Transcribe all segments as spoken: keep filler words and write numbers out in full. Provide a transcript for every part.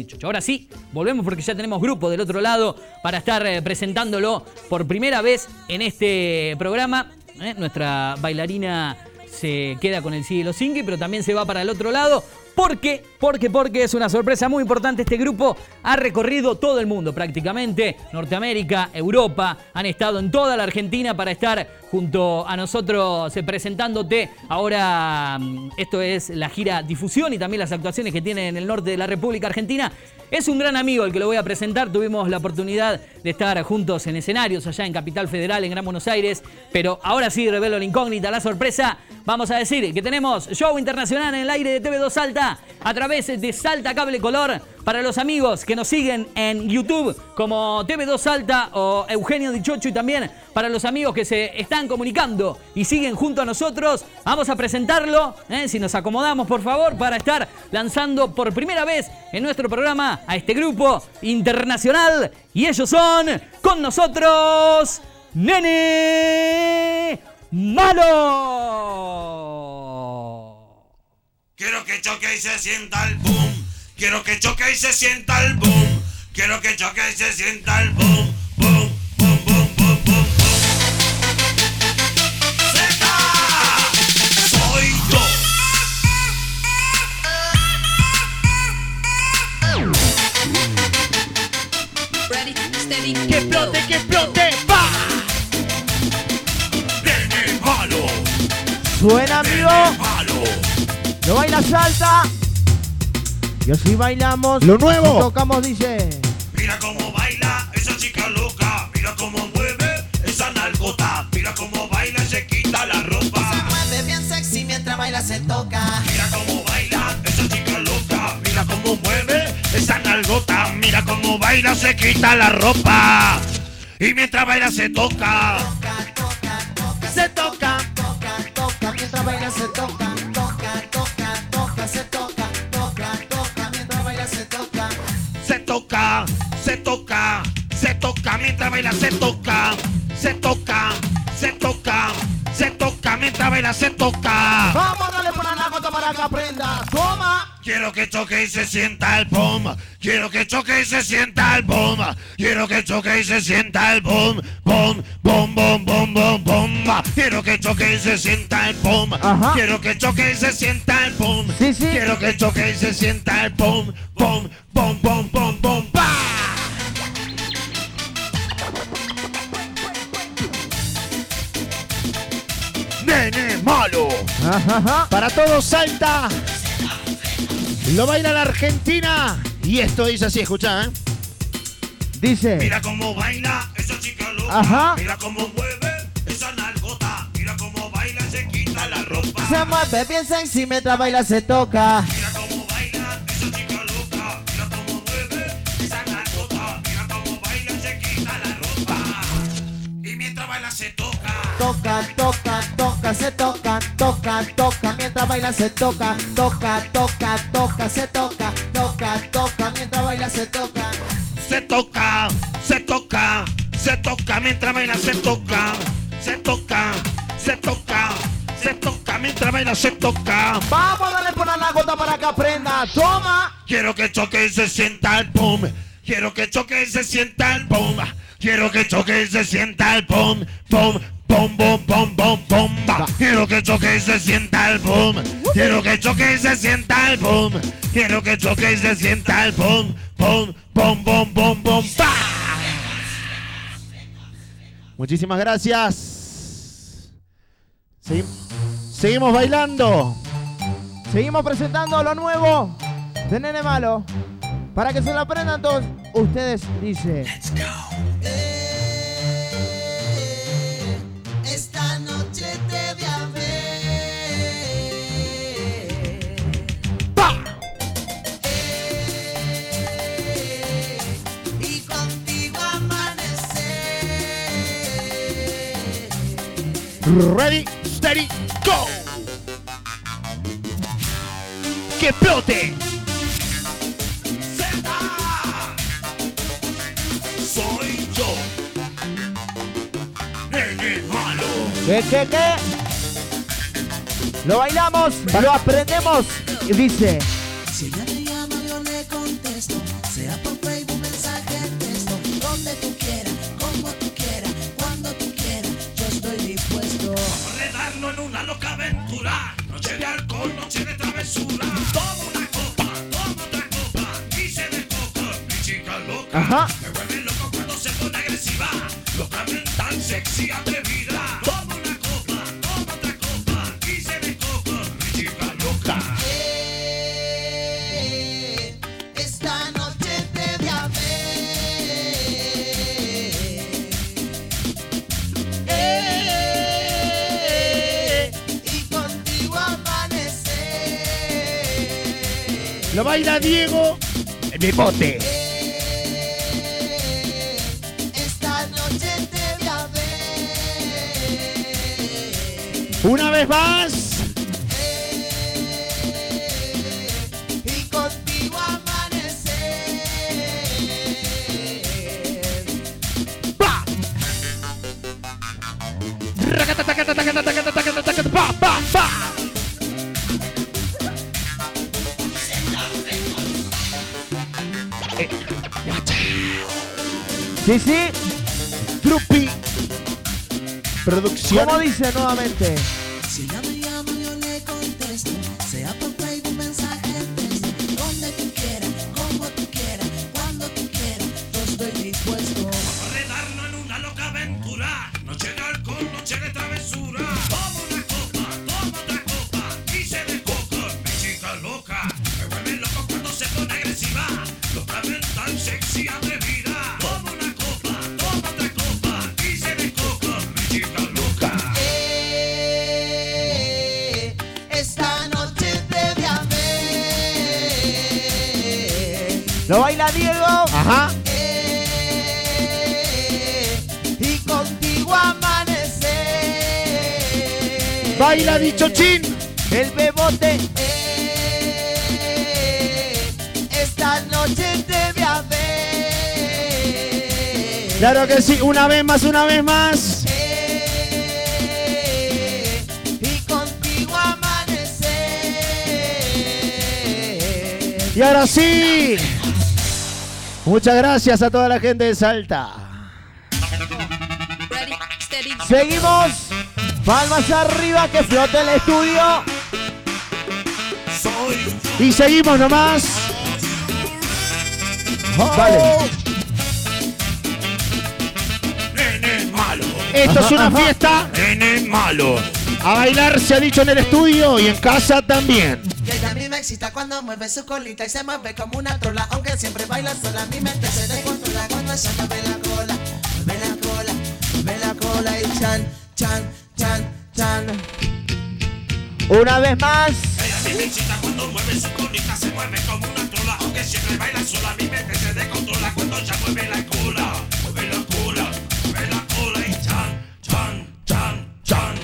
Dichocho. Ahora sí, volvemos porque ya tenemos grupo del otro lado para estar eh, presentándolo por primera vez en este programa. ¿eh? Nuestra bailarina se queda con el Sigue los Cinqui, pero también se va para el otro lado. ¿Por qué? Porque, porque es una sorpresa muy importante. Este grupo ha recorrido todo el mundo prácticamente. Norteamérica, Europa. Han estado en toda la Argentina para estar junto a nosotros eh, presentándote. Ahora esto es la gira difusión y también las actuaciones que tiene en el norte de la República Argentina. Es un gran amigo el que lo voy a presentar. Tuvimos la oportunidad de estar juntos en escenarios allá en Capital Federal, en Gran Buenos Aires. Pero ahora sí revelo la incógnita, la sorpresa. Vamos a decir que tenemos show internacional en el aire de T V dos Salta a través de Salta Cable Color. Para los amigos que nos siguen en YouTube como T V dos Salta o Eugenio Dichocho, y también para los amigos que se están comunicando y siguen junto a nosotros, vamos a presentarlo, ¿eh? si nos acomodamos por favor, para estar lanzando por primera vez en nuestro programa a este grupo internacional. Y ellos son, con nosotros, Nene Malo. Quiero que choque y se sienta el boom. Quiero que choque y se sienta el boom. Quiero que choque y se sienta el boom. Boom, boom, boom, boom, boom, boom. ¡Zeta! Soy yo. Ready, steady, ¡Que explote, que explote! ¡Va! Nene Malo. Suena, amigo. Nene Malo. No baila Salta. Y así bailamos. Lo nuevo. Y tocamos, dice. Mira cómo baila esa chica loca. Mira cómo mueve esa nalgota. Mira cómo baila y se quita la ropa. Se mueve bien sexy mientras baila se toca. Mira cómo baila esa chica loca. Mira cómo mueve esa nalgota. Mira cómo baila, se quita la ropa. Y mientras baila se toca. Toca, toca, toca, Se toca. toca, toca, mientras baila se toca. Toca, toca, toca, se toca. Toca, toca, mientras baila se toca. Se toca, se toca, se toca, mientras baila se toca. Se toca, se toca, se toca, mientras baila se toca. Vamos a darle por la gota para que aprenda. Toma. Quiero que choque y se sienta el boom. Quiero que choque y se sienta el boom. Quiero que choque y se sienta el boom. Boom, boom, boom, boom, boom, boom. Quiero que choque y se sienta el boom. Ajá. Quiero que choque y se sienta el boom. Sí, sí. Quiero que choque y se sienta el boom. Boom, boom, boom, boom, boom. ¡Pa! Nene Malo. Ajá, ajá. Para todos Salta. Lo baila la Argentina. Y esto dice así, escuchá, ¿eh? Dice. Mira cómo baila esa chica loca. Ajá. Mira cómo mueve esa nalgota. Mira cómo baila y se quita la ropa. Se mueve bien sexy mientras baila se toca. Mira cómo baila esa chica loca. Mira cómo mueve esa nalgota. Mira cómo baila y se quita la ropa. Y mientras baila se toca. Toca, toca, toca, se toca. Toca, toca, mientras baila se toca. Toca, toca, toca, se toca. Toca, toca, mientras baila se toca. Se toca, se toca, se toca, mientras baila se toca. Se toca, se toca, se toca, mientras baila se toca. Vamos a darle por la gota para que aprenda. Toma. Quiero que choque y se sienta el boom. Quiero que choque y se sienta el boom. Quiero que choque y se sienta el boom. Boom, boom, boom, boom, boom, boom. Quiero que choque y se sienta el boom. Quiero que choque y se sienta el boom. Quiero que choque y se sienta el boom. Boom, boom, boom, boom, boom. ¡Pa! Muchísimas gracias. Segui- Seguimos bailando. Seguimos presentando lo nuevo de Nene Malo. Para que se lo aprendan todos ustedes, dice. Eh, esta noche te voy a ver. Eh, y contigo amanecer. Ready, steady, go. Que explote. Zeta. Soy yo. Nene Malo. ¿Qué, qué, qué? Lo bailamos, lo aprendemos. Y dice. Si ella me llama yo le contesto. Ajá. Me vuelve loco cuando se pone agresiva. Lo cambian tan sexy, atrevida. Toma una copa, toma otra copa. Y se me copa, mi chica loca. Eh, esta noche te voy a ver. Eh, y contigo amanecer. Lo baila Diego Bebote. Esta noche te voy a ver. Una vez más. Y contigo amanecer. ¡Pa! Racatatatatatatatatatatatatata, ¡pa, pa, pa! Eh, Sí, sí. Trupi. Producción. ¿Cómo dice nuevamente? Si ella me llama yo le contesto, sea por Facebook, mensaje, texto, donde tú quieras, como tú quieras, cuando tú quieras, yo estoy dispuesto. Redarnos en una loca aventura. Noche de alcohol, noche de travesura. Toma una copa, toma otra copa. Y se me coca, mi chica loca. Me vuelve loco cuando se pone agresiva. Lo cambian tan sexy, atrevida. Toma una copa, toma otra copa. Y se me coca, mi chica loca. Eh, esta noche te voy a ver. ¿Lo baila Diego? Ajá. Eh, y contigo amanecer. Baila Dichochín. El Bebote. Eh, esta noche te voy a ver. Claro que sí. Una vez más, una vez más. Eh, y contigo amanecer. Y ahora sí. Muchas gracias a toda la gente de Salta. Ready, steady, Seguimos. Palmas arriba, que flote el estudio. Soy Y seguimos nomás. Vale. nene malo. Esto es una fiesta. Nene malo. A bailar se ha dicho en el estudio y en casa también. Y ella a mí me excita cuando mueve su colita y se mueve como una trola, aunque siempre baila sola. Mi mente se descontrola cuando ella mueve la cola, mueve la cola, mueve la cola y chan, chan, chan, chan. Una vez más. Ella a mí me excita cuando mueve su colita, se mueve como una trola, aunque siempre baila sola, mi mente se descontrola cuando ella mueve la cola, mueve la cola, mueve la cola y chan, chan, chan, chan.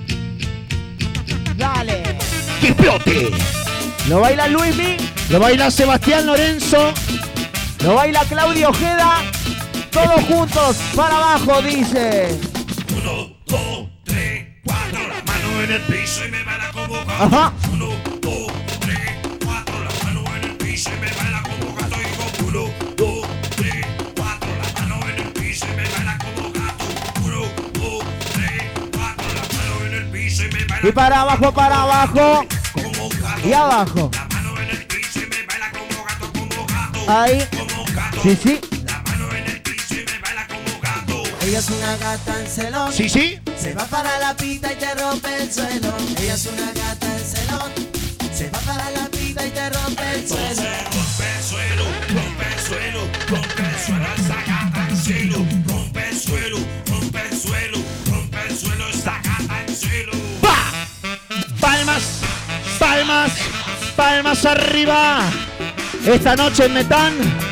Dale. ¡Que explote! Lo baila Luismi. Lo baila Sebastián Lorenzo. Lo baila Claudio Ojeda. Todos juntos para abajo, dice. Uno, dos, tres, cuatro, la mano en el piso y me baila como gato. Ajá. Uno, dos, tres, cuatro, la mano en el piso y me baila como gato. Y digo, uno, dos, tres, cuatro, la mano en el piso y me baila como gato. Uno, dos, tres, cuatro, la mano en el piso y me baila Y para abajo, para abajo. como gato. Y abajo. La mano en el piso y me baila como gato, como gato. Ahí. Como gato. Sí, sí. La mano en el piso y me baila como gato. Ella es una gata en celón, Sí, sí. se va para la pita y te rompe el suelo. Ella es una gata en celón, se va para la pita y te rompe el suelo. Rompe el suelo, rompe el suelo, rompe el suelo, esa gata en cielo. Rompe el suelo, rompe el suelo, rompe el suelo, esa gata en cielo. ¡Pa! Palmas, palmas, palmas arriba. Esta noche en Metán.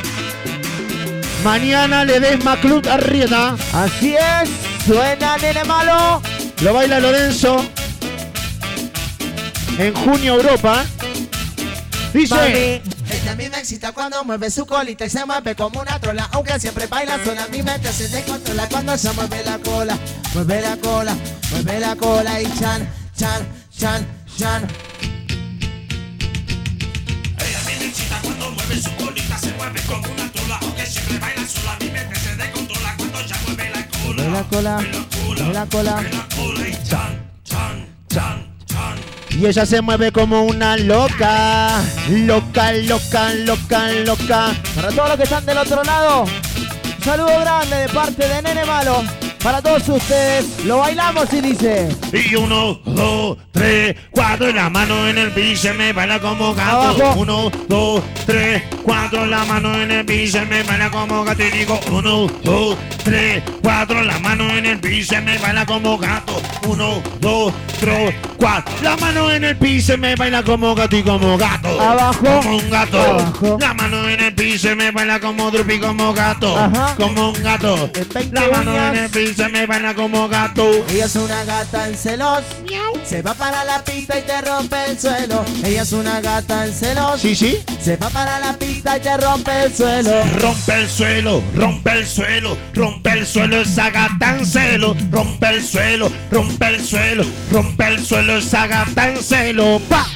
Mañana Ledesma Club Arrieta. Así es. Suena Nene Malo. Lo baila Lorenzo. En junio Europa. Dice. Mami. Ella a mí me excita cuando mueve su colita y se mueve como una trola, aunque siempre baila sola. Mi mente se descontrola cuando se mueve la cola, mueve la cola, mueve la cola y chan, chan, chan, chan. Ella me excita cuando mueve su colita, se mueve como una trola, aunque siempre baila sola, mi mente se descontrola cuando ella mueve la cola. Mueve la cola, mueve la cola, mueve la cola. mueve la cola y chan, chan, chan, chan. Y ella se mueve como una loca. Loca, loca, loca, loca. Para todos los que están del otro lado, un saludo grande de parte de Nene Malo. Para todos ustedes, lo bailamos y dice. Y uno, dos, tres, cuatro, y la mano en el piso me baila como gato. Abajo. Uno, dos, tres, cuatro, la mano en el piso me baila como gato. Y digo, uno, dos, tres, cuatro, la mano en el piso me baila como gato. Uno, dos, tres, cuatro, la mano en el piso me baila como gato y como gato. Abajo. Como un gato. Abajo. La mano en el piso me baila como drupi como gato. Ajá. Como un gato. En veinte La mano uñas. en el piso me baila como gato. Ella es una gata en celos. Se va para la pista y te rompe el suelo. Ella es una gata en celos. Sí, sí. Se va para la pista y te rompe el suelo. Rompe el suelo, rompe el suelo, rompe el suelo, esa gata en celo. Rompe el suelo, rompe el suelo, rompe el suelo, esa gata en celo. ¡Pa!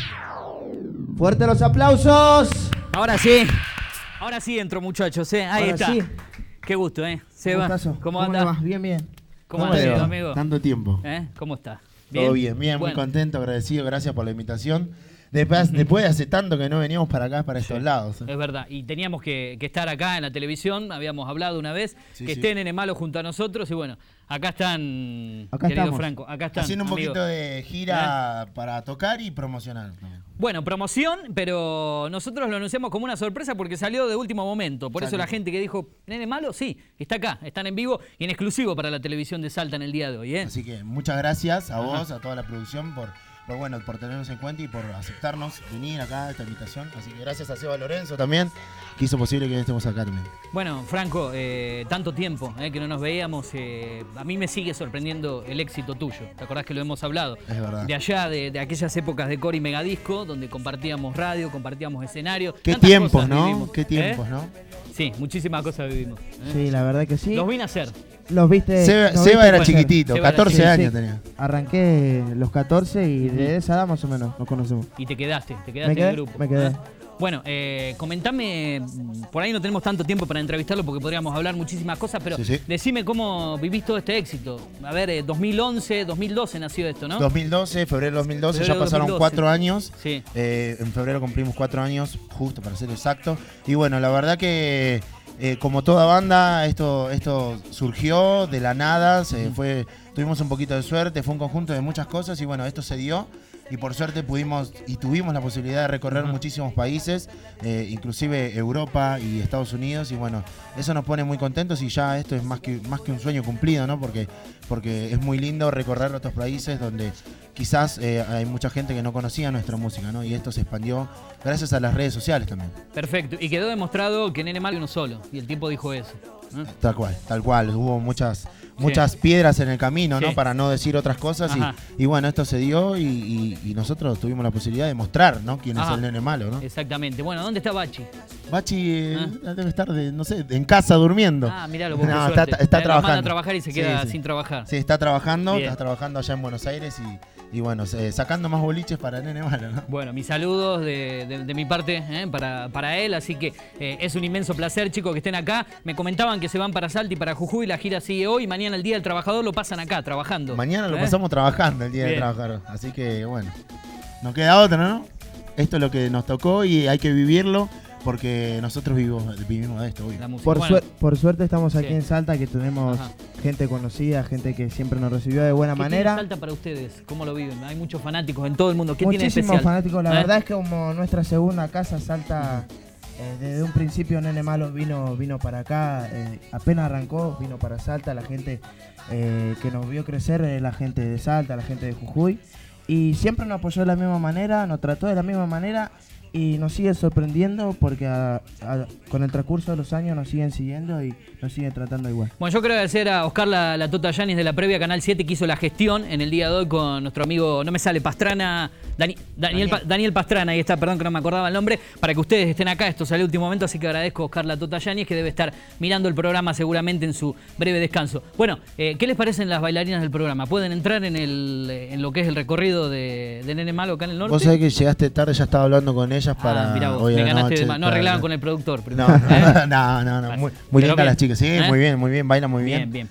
Fuerte los aplausos. Ahora sí. Ahora sí entro, muchachos, ¿eh? Ahí Ahora está. sí. Qué gusto, ¿eh? Seba, Gustazo. ¿cómo le anda? va? Bien, bien. ¿Cómo ¿Cómo anda, le va? amigo? Tanto tiempo. ¿Eh? ¿Cómo está? Todo bien, bien, muy Bueno. contento, agradecido, gracias por la invitación. Después, después de hace tanto que no veníamos para acá, para estos lados. ¿eh? Es verdad, y teníamos que, que estar acá en la televisión, habíamos hablado una vez, Sí, que sí. esté Nene Malo junto a nosotros, y bueno, acá están, Acá querido estamos. Franco, acá están, Haciendo un amigo. poquito de gira para tocar y promocionar. también. Bueno, promoción, pero nosotros lo anunciamos como una sorpresa porque salió de último momento. Por eso la gente que dijo, Nene Malo, sí, está acá, están en vivo y en exclusivo para la televisión de Salta en el día de hoy, ¿eh? Así que muchas gracias a vos, a toda la producción por, por, bueno, por tenernos en cuenta y por aceptarnos venir acá a esta invitación. Así que gracias a Seba Lorenzo también, que hizo posible que estemos acá también. Bueno, Franco, eh, tanto tiempo eh, que no nos veíamos, eh, a mí me sigue sorprendiendo el éxito tuyo. ¿Te acordás que lo hemos hablado? Es verdad. De allá, de, de aquellas épocas de Core y Megadisco, donde compartíamos radio, compartíamos escenario. Qué Tantas tiempos, cosas ¿no? vivimos, Qué tiempos, ¿eh? ¿no? Sí, muchísimas cosas vivimos. ¿eh? Sí, la verdad que sí. Los vine a hacer. Los viste. Seba, los Seba viste era crecer. chiquitito, Seba era catorce chiquito. años Sí, sí. tenía. Arranqué los catorce y de esa edad más o menos nos conocemos. Y te quedaste, te quedaste Me quedé, en el grupo. me quedé. ¿eh? Bueno, eh, comentame, por ahí no tenemos tanto tiempo para entrevistarlo porque podríamos hablar muchísimas cosas, pero Sí, sí. decime cómo vivís todo este éxito. A ver, eh, dos mil once, dos mil doce nació esto, ¿no? dos mil doce, febrero de dos mil doce, Febrero ya pasaron dos mil doce. cuatro años. Sí. Eh, en febrero cumplimos cuatro años, justo para ser exacto. Y bueno, la verdad que eh, como toda banda, esto, esto surgió de la nada, se fue, tuvimos un poquito de suerte, fue un conjunto de muchas cosas y bueno, esto se dio. Y por suerte pudimos y tuvimos la posibilidad de recorrer Ajá. muchísimos países, eh, inclusive Europa y Estados Unidos. Y bueno, eso nos pone muy contentos y ya esto es más que, más que un sueño cumplido, ¿no? Porque, porque es muy lindo recorrer otros países donde quizás eh, hay mucha gente que no conocía nuestra música, ¿no? Y esto se expandió gracias a las redes sociales también. Perfecto. Y quedó demostrado que Nene Malo es uno solo. Y el tiempo dijo eso. ¿no? Tal cual, tal cual. Hubo muchas, muchas piedras en el camino, ¿no? Sí. Para no decir otras cosas. Ajá. Y, y bueno, esto se dio y, y- y nosotros tuvimos la posibilidad de mostrar, ¿no? Quién Ajá. es el Nene Malo, ¿no? Exactamente. Bueno, ¿dónde está Bachi? Bachi eh, Ah. debe estar, de, no sé, en casa durmiendo. Ah, mirá, lo vos, qué No, suerte. está, está Eh, lo trabajando. manda a trabajar y se queda Sí, sí. sin trabajar. Sí, está trabajando, Bien. está trabajando allá en Buenos Aires y, y bueno, eh, sacando más boliches para Nene Malo, ¿no? Bueno, mis saludos de, de- de mi parte ¿eh? para, para él, así que eh, es un inmenso placer, chicos, que estén acá. Me comentaban que se van para Salta y para Jujuy, la gira sigue hoy, mañana el Día del Trabajador lo pasan acá, trabajando. Mañana lo ¿eh? pasamos trabajando el día Bien. de trabajar. Así que bueno, no queda otra, ¿no? Esto es lo que nos tocó y hay que vivirlo porque nosotros vivimos, vivimos de esto, obvio. La música. Por, Bueno, suer- por suerte estamos aquí Sí. en Salta, que tenemos Ajá. gente conocida, gente que siempre nos recibió de buena ¿qué tiene manera. Salta para ustedes? ¿Cómo lo viven? Hay muchos fanáticos en todo el mundo. ¿Qué tiene de Muchísimos especial? fanáticos, la ¿Eh? verdad es que como nuestra segunda casa, Salta, eh, desde un principio Nene Malo vino, vino para acá, eh, apenas arrancó, vino para Salta, la gente eh, que nos vio crecer, eh, la gente de Salta, la gente de Jujuy, y siempre nos apoyó de la misma manera, nos trató de la misma manera y nos sigue sorprendiendo porque a- a- con el transcurso de los años nos siguen siguiendo y nos siguen tratando igual. Bueno, yo quiero agradecer a Oscar la, la Tota Yanis de la previa Canal siete que hizo la gestión en el día de hoy con nuestro amigo, no me sale, Pastrana, Dani- Daniel, Pa- Daniel Pastrana, ahí está, perdón que no me acordaba el nombre, para que ustedes estén acá, esto salió último momento, así que agradezco a Oscar la Tota Yanis que debe estar mirando el programa seguramente en su breve descanso. Bueno, eh, ¿qué les parecen las bailarinas del programa? ¿Pueden entrar en, el, en lo que es el recorrido de, de Nene Malo acá en el norte? Vos sabés que llegaste tarde, ya estaba hablando con ellas para Ah, mirá vos, hoy a me la ganaste noche, de más. No para- arreglaban con el productor. No, ¿eh? no, no, no, Bueno, muy, muy pero lindas bien, las chicas, sí, ¿eh? muy bien, muy bien, bailan muy bien. Bien, bien.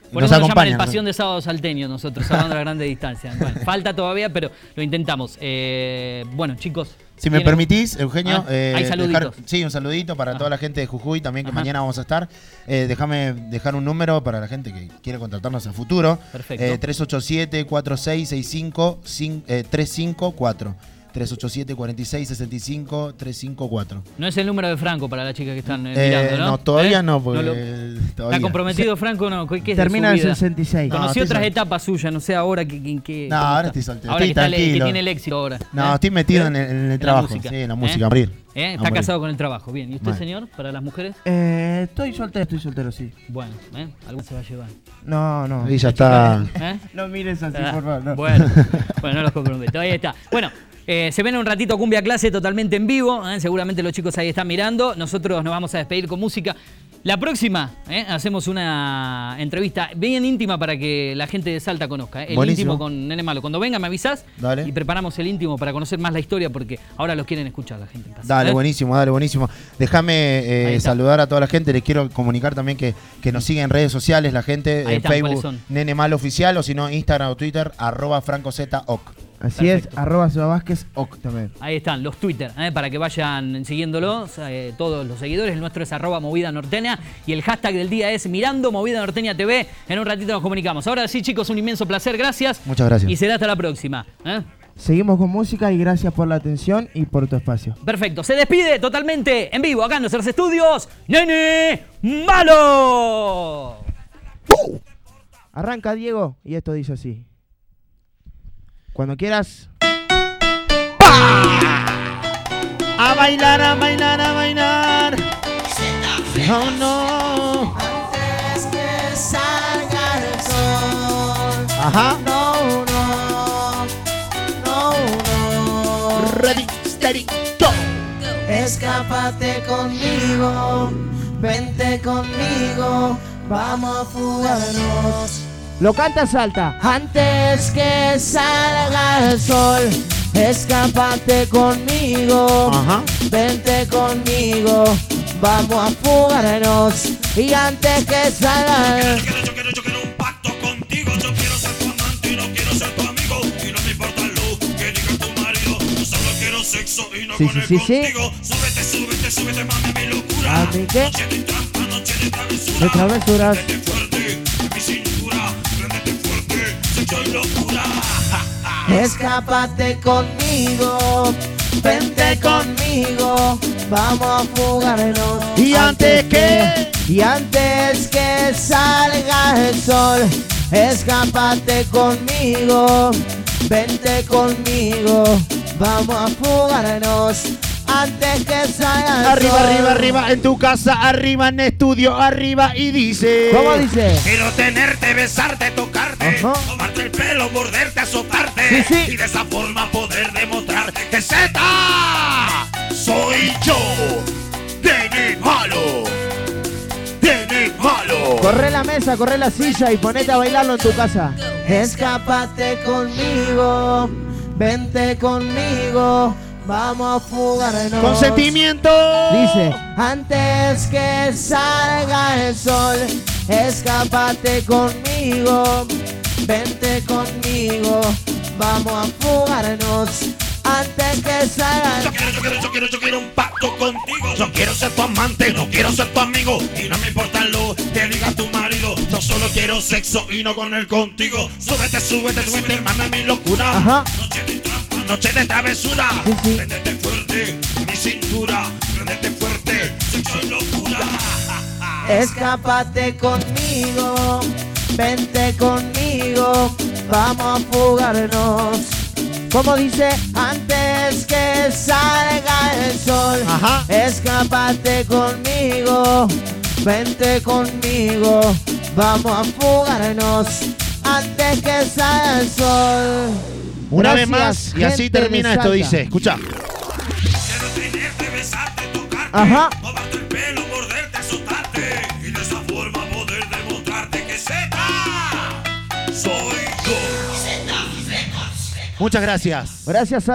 Por nos eso nos llaman acompañan. el Pasión de Sábado Salteño nosotros, salvando la grande distancia. Bueno, falta todavía, pero lo intentamos. Eh, bueno, chicos. Si me ¿tienen- permitís, Eugenio, Ah, eh, hay saluditos. dejar- sí, un saludito para Ajá. toda la gente de Jujuy también, que Ajá. mañana vamos a estar. Eh, déjame dejar un número para la gente que quiere contratarnos a futuro. Perfecto. Eh, tres ocho siete, cuatro seis seis cinco, tres cinco cuatro. tres ocho siete, cuatro seis seis cinco, tres cinco cuatro. No es el número de Franco para las chicas que están eh, Eh, mirando, ¿no? no, todavía ¿Eh? no, porque lo- todavía. ¿Está comprometido Franco o no? ¿Qué es de Termina su en vida? sesenta y seis. No, Conocí estoy otras sol- etapas suyas, no sé ahora que... que, que- No, cómo ahora está. estoy soltero, Ahora estoy que, está el- que tranquilo. tiene el éxito ahora. No, ¿eh? estoy metido ¿Eh? en el, en el la trabajo. música. Sí, en la ¿Eh? música, a morir. ¿Eh? A Está morir. casado con el trabajo. Bien. ¿Y usted, Mal. señor? ¿Para las mujeres? Eh, estoy soltero, estoy soltero, sí. Bueno, ¿eh? Algo se va a llevar. No, no. Y ya está. ¿Eh? No mires así, Ah, por favor. no. Bueno, bueno, no los comprometo. Ahí está. Bueno, eh, se ven un ratito Cumbia Clase totalmente en vivo. ¿eh? Seguramente los chicos ahí están mirando. Nosotros nos vamos a despedir con música. La próxima, ¿eh? hacemos una entrevista bien íntima para que la gente de Salta conozca. ¿eh? El Buenísimo. íntimo con Nene Malo. Cuando venga me avisás Dale. y preparamos el íntimo para conocer más la historia porque ahora los quieren escuchar la gente en casa. Dale, ¿eh? buenísimo, dale, buenísimo. Déjame eh, Ahí está. saludar a toda la gente. Les quiero comunicar también que, que nos siguen en redes sociales, la gente, Ahí en están, ¿cuáles Facebook, son? Nene Malo Oficial, o si no, Instagram o Twitter, arroba francozetaoc. Así Perfecto. es, arroba Seba Vázquez, ok también. Ahí están, los Twitter, ¿eh? para que vayan siguiéndolos, eh, todos los seguidores. El nuestro es arroba Movida Norteña y el hashtag del día es Mirando Movida Norteña T V. En un ratito nos comunicamos. Ahora sí, chicos, un inmenso placer, gracias. Muchas gracias. Y será hasta la próxima. ¿eh? Seguimos con música y gracias por la atención y por tu espacio. Perfecto, se despide totalmente en vivo acá en nuestros estudios, Nene Malo. Arranca, Diego, y esto dice así. Cuando quieras. A bailar, a bailar, a bailar. Oh no. Antes que salga el sol. Ajá. No, no, no, no. Ready, steady, go. Escápate conmigo, vente conmigo, vamos a fugarnos. Lo canta Salta. Antes que salga el sol, escápate conmigo, Ajá. vente conmigo, vamos a fugarnos. Y antes que salga el Yo quiero, yo quiero, yo quiero un pacto contigo. Yo quiero ser tu amante y no quiero ser tu amigo. Y no me importa lo que diga tu marido. Yo solo quiero sexo y no Sí, con sí, el sí, sí. contigo. Súbete, súbete, súbete, mami, mi locura. ¿A mí qué? Noche de trampa, noche de travesura. De travesuras. Préndete fuerte, en mi cintura. Préndete fuerte, sexo y locura. Escápate conmigo, vente conmigo, vamos a fugarnos. Y antes que- y antes que salga el sol, escápate conmigo, vente conmigo, vamos a fugarnos. Antes que salga el Arriba, sol. arriba, arriba, en tu casa, arriba en estudio, arriba y dice. ¿Cómo dice? Quiero tenerte, besarte, tocarte, Ajá. tomarte el pelo, morderte, azotarte. Sí, sí. Y de esa forma poder demostrar que Z soy yo. Nene Malo. Nene Malo. Corre la mesa, corre la silla y ponete a bailarlo en tu casa. Escápate conmigo, vente conmigo, vamos a fugarnos. Consentimiento. Dice. Antes que salga el sol, escápate conmigo, vente conmigo, vamos a fugarnos. Antes que salga Yo el quiero, yo quiero, yo quiero, yo quiero un pacto contigo. Yo quiero ser tu amante, no quiero ser tu amigo. Y no me importa lo que diga tu marido. Yo solo quiero sexo y no con él contigo. Súbete, súbete, súbete, mami, mi locura. Ajá. Noche de trampa, noche de travesura. Sí, sí. Préndete fuerte, mi cintura. Préndete fuerte, sexo y locura. Escápate conmigo, vente conmigo, vamos a fugarnos. Como dice, antes que salga el sol, Ajá. escápate conmigo, vente conmigo, vamos a fugarnos. Antes que salga el sol. Una Gracias, vez más y así gente de termina esto, Salta. dice. Escucha. Quiero tenerte, besarte, tocarte. Ajá. Moverte el pelo, morderte, azotarte. Y de esa forma poder demostrarte que Z soy yo. Muchas gracias. Gracias a